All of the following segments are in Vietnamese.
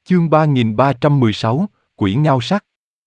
Chương 3316, Quỷ Ngao Sắc.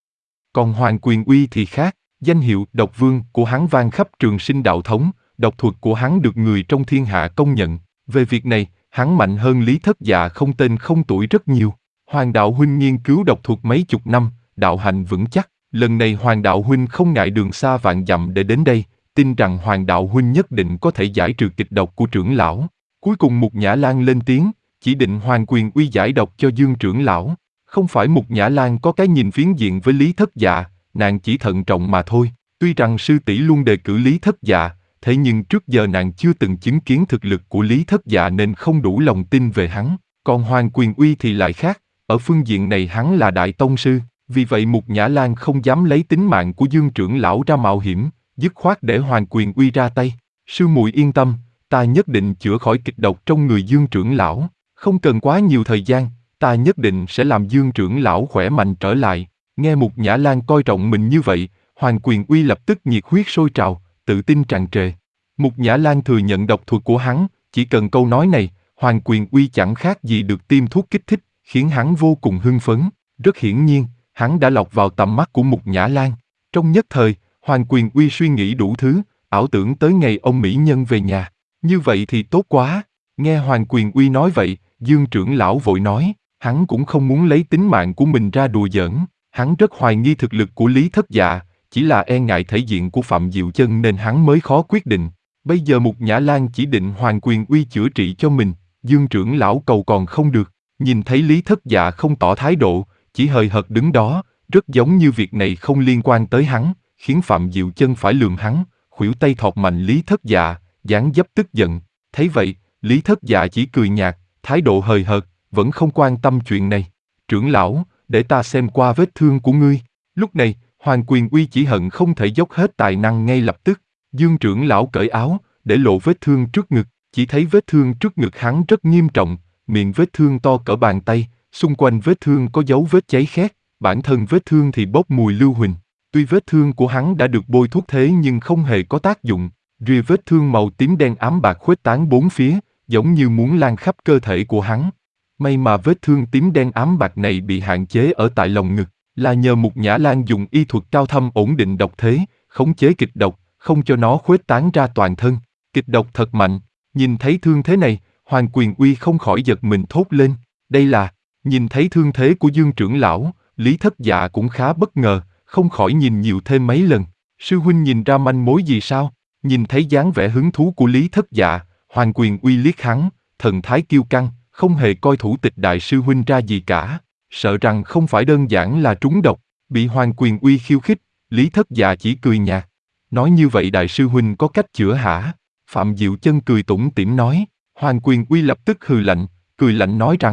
Còn Hoàng Quyền Uy thì khác, danh hiệu độc vương của hắn vang khắp Trường Sinh đạo thống, độc thuật của hắn được người trong thiên hạ công nhận. Về việc này, hắn mạnh hơn Lý Thất Dạ không tên không tuổi rất nhiều. Hoàng đạo huynh nghiên cứu độc thuật mấy chục năm, đạo hạnh vững chắc. Lần này Hoàng đạo huynh không ngại đường xa vạn dặm để đến đây, tin rằng Hoàng đạo huynh nhất định có thể giải trừ kịch độc của trưởng lão. Cuối cùng Mục Nhã Lan lên tiếng, chỉ định Hoàng Quyền Uy giải độc cho Dương trưởng lão. Không phải Mục Nhã Lan có cái nhìn phiến diện với Lý Thất Dạ, nàng chỉ thận trọng mà thôi. Tuy rằng sư tỷ luôn đề cử Lý Thất Dạ, thế nhưng trước giờ nàng chưa từng chứng kiến thực lực của Lý Thất Dạ nên không đủ lòng tin về hắn. Còn Hoàng Quyền Uy thì lại khác, ở phương diện này hắn là đại tông sư, vì vậy Mục Nhã Lan không dám lấy tính mạng của Dương trưởng lão ra mạo hiểm, dứt khoát để Hoàng Quyền Uy ra tay. Sư muội yên tâm, ta nhất định chữa khỏi kịch độc trong người Dương trưởng lão, không cần quá nhiều thời gian, ta nhất định sẽ làm Dương trưởng lão khỏe mạnh trở lại. Nghe Mục Nhã Lan coi trọng mình như vậy, Hoàng Quyền Uy lập tức nhiệt huyết sôi trào, tự tin tràn trề. Mục Nhã Lan thừa nhận độc thuật của hắn, chỉ cần câu nói này, Hoàng Quyền Uy chẳng khác gì được tiêm thuốc kích thích, khiến hắn vô cùng hưng phấn. Rất hiển nhiên, hắn đã lọt vào tầm mắt của Mục Nhã Lan. Trong nhất thời, Hoàng Quyền Uy suy nghĩ đủ thứ, ảo tưởng tới ngày ông mỹ nhân về nhà. Như vậy thì tốt quá. Nghe Hoàng Quyền Uy nói vậy, Dương trưởng lão vội nói, hắn cũng không muốn lấy tính mạng của mình ra đùa giỡn. Hắn rất hoài nghi thực lực của Lý Thất Dạ, chỉ là e ngại thể diện của Phạm Diệu Chân nên hắn mới khó quyết định. Bây giờ Mục Nhã Lan chỉ định Hoàng Quyền Uy chữa trị cho mình, Dương trưởng lão cầu còn không được. Nhìn thấy Lý Thất Dạ không tỏ thái độ, chỉ hời hợt đứng đó, rất giống như việc này không liên quan tới hắn, khiến Phạm Diệu Chân phải lườm hắn, khuỷu tay thọt mạnh Lý Thất Dạ, dáng dấp tức giận. Thấy vậy, Lý Thất Dạ chỉ cười nhạt, thái độ hời hợt, vẫn không quan tâm chuyện này. Trưởng lão, để ta xem qua vết thương của ngươi. Lúc này, Hoàng Quyền Uy chỉ hận không thể dốc hết tài năng ngay lập tức. Dương trưởng lão cởi áo, để lộ vết thương trước ngực, chỉ thấy vết thương trước ngực hắn rất nghiêm trọng, miệng vết thương to cỡ bàn tay, xung quanh vết thương có dấu vết cháy khét, bản thân vết thương thì bốc mùi lưu huỳnh. Tuy vết thương của hắn đã được bôi thuốc thế nhưng không hề có tác dụng, rìa vết thương màu tím đen ám bạc khuếch tán bốn phía, giống như muốn lan khắp cơ thể của hắn. May mà vết thương tím đen ám bạc này bị hạn chế ở tại lồng ngực, là nhờ Mục Nhã Lan dùng y thuật cao thâm ổn định độc thế, khống chế kịch độc, không cho nó khuếch tán ra toàn thân. Kịch độc thật mạnh, nhìn thấy thương thế này, Hoàng Quyền Uy không khỏi giật mình thốt lên. Đây là, nhìn thấy thương thế của Dương trưởng lão, Lý Thất Dạ cũng khá bất ngờ, không khỏi nhìn nhiều thêm mấy lần. Sư huynh nhìn ra manh mối gì sao? Nhìn thấy dáng vẻ hứng thú của Lý Thất Dạ, Hoàng Quyền Uy liếc hắn, thần thái kiêu căng, không hề coi thủ tịch đại sư huynh ra gì cả, sợ rằng không phải đơn giản là trúng độc. Bị Hoàng Quyền Uy khiêu khích, Lý Thất Dạ chỉ cười nhạt. Nói như vậy đại sư huynh có cách chữa hả? Phạm Diệu Chân cười tủm tỉm nói. Hoàng Quyền Uy lập tức hừ lạnh, cười lạnh nói rằng: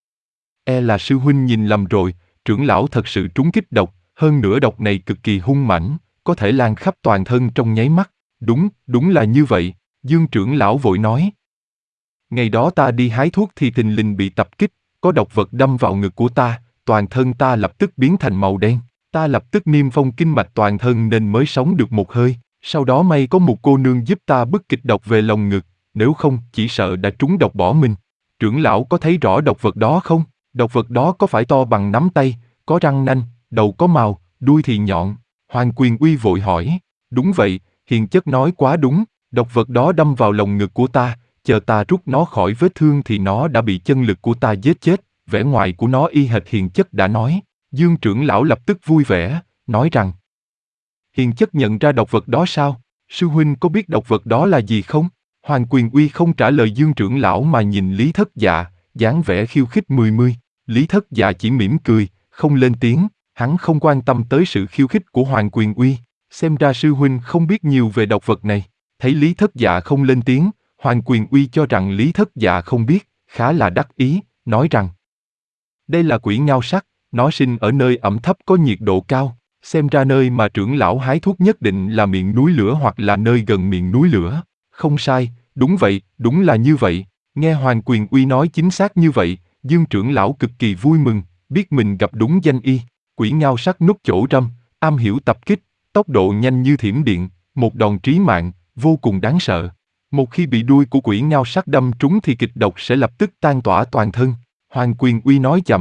E là sư huynh nhìn lầm rồi, trưởng lão thật sự trúng kích độc, hơn nữa độc này cực kỳ hung mãnh, có thể lan khắp toàn thân trong nháy mắt. Đúng là như vậy, Dương trưởng lão vội nói. Ngày đó ta đi hái thuốc thì thình lình bị tập kích, có độc vật đâm vào ngực của ta, toàn thân ta lập tức biến thành màu đen. Ta lập tức niêm phong kinh mạch toàn thân nên mới sống được một hơi, sau đó may có một cô nương giúp ta bức kịch độc về lồng ngực, nếu không chỉ sợ đã trúng độc bỏ mình. Trưởng lão có thấy rõ độc vật đó không? Độc vật đó có phải to bằng nắm tay, có răng nanh, đầu có mào, đuôi thì nhọn? Hoàng Quyền Uy vội hỏi. Đúng vậy, hiền chất nói quá đúng, độc vật đó đâm vào lồng ngực của ta, chờ ta rút nó khỏi vết thương thì nó đã bị chân lực của ta giết chết, vẻ ngoài của nó y hệt hiền chất đã nói. Dương trưởng lão lập tức vui vẻ, nói rằng: Hiền chất nhận ra độc vật đó sao? Sư huynh có biết độc vật đó là gì không? Hoàng Quyền Uy không trả lời Dương trưởng lão mà nhìn Lý Thất Dạ, dáng vẻ khiêu khích mười mươi. Lý Thất Dạ chỉ mỉm cười, không lên tiếng, hắn không quan tâm tới sự khiêu khích của Hoàng Quyền Uy. Xem ra sư huynh không biết nhiều về độc vật này. Thấy Lý Thất Dạ không lên tiếng, Hoàng Quyền Uy cho rằng Lý Thất Dạ không biết, khá là đắc ý, nói rằng: Đây là quỷ ngao sắc, nó sinh ở nơi ẩm thấp có nhiệt độ cao, xem ra nơi mà trưởng lão hái thuốc nhất định là miệng núi lửa hoặc là nơi gần miệng núi lửa. Không sai, đúng vậy, đúng là như vậy. Nghe Hoàng Quyền Uy nói chính xác như vậy, Dương trưởng lão cực kỳ vui mừng, biết mình gặp đúng danh y. Quỷ ngao sắc nút chỗ râm, am hiểu tập kích, tốc độ nhanh như thiểm điện, một đòn trí mạng, vô cùng đáng sợ. Một khi bị đuôi của quỷ ngao sắc đâm trúng thì kịch độc sẽ lập tức tan tỏa toàn thân. Hoàng Quyền Uy nói chậm,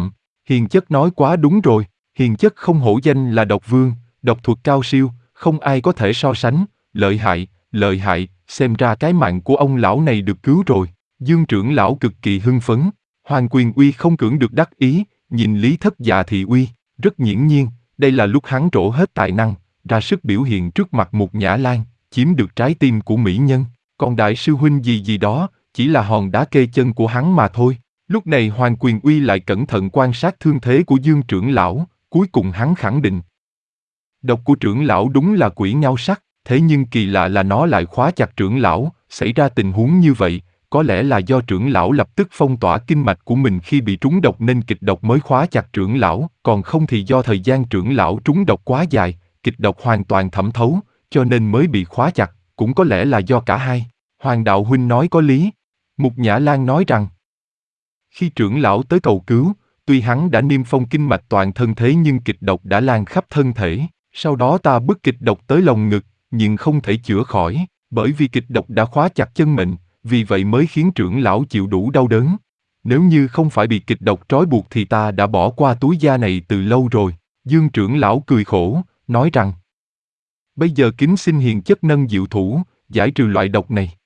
Hiền chất nói quá đúng rồi, hiền chất không hổ danh là độc vương, độc thuật cao siêu, không ai có thể so sánh, lợi hại, xem ra cái mạng của ông lão này được cứu rồi. Dương trưởng lão cực kỳ hưng phấn, Hoàng Quyền Uy không cưỡng được đắc ý, nhìn Lý Thất Dạ Thị Uy, rất nghiễm nhiên, đây là lúc hắn trổ hết tài năng, ra sức biểu hiện trước mặt Mục Nhã Lan, chiếm được trái tim của mỹ nhân, còn đại sư huynh gì đó, chỉ là hòn đá kê chân của hắn mà thôi. Lúc này Hoàng Quyền Uy lại cẩn thận quan sát thương thế của Dương trưởng lão, cuối cùng hắn khẳng định. Độc của trưởng lão đúng là quỷ ngao sắc, thế nhưng kỳ lạ là nó lại khóa chặt trưởng lão, xảy ra tình huống như vậy, có lẽ là do trưởng lão lập tức phong tỏa kinh mạch của mình khi bị trúng độc nên kịch độc mới khóa chặt trưởng lão, còn không thì do thời gian trưởng lão trúng độc quá dài, kịch độc hoàn toàn thẩm thấu, cho nên mới bị khóa chặt, cũng có lẽ là do cả hai. Hoàng đạo huynh nói có lý. Mục Nhã Lan nói rằng, khi trưởng lão tới cầu cứu, tuy hắn đã niêm phong kinh mạch toàn thân thế nhưng kịch độc đã lan khắp thân thể, sau đó ta bức kịch độc tới lồng ngực, nhưng không thể chữa khỏi, bởi vì kịch độc đã khóa chặt chân mệnh, vì vậy mới khiến trưởng lão chịu đủ đau đớn. Nếu như không phải bị kịch độc trói buộc thì ta đã bỏ qua túi da này từ lâu rồi. Dương trưởng lão cười khổ, nói rằng, bây giờ kính xin hiền chất nâng diệu thủ, giải trừ loại độc này.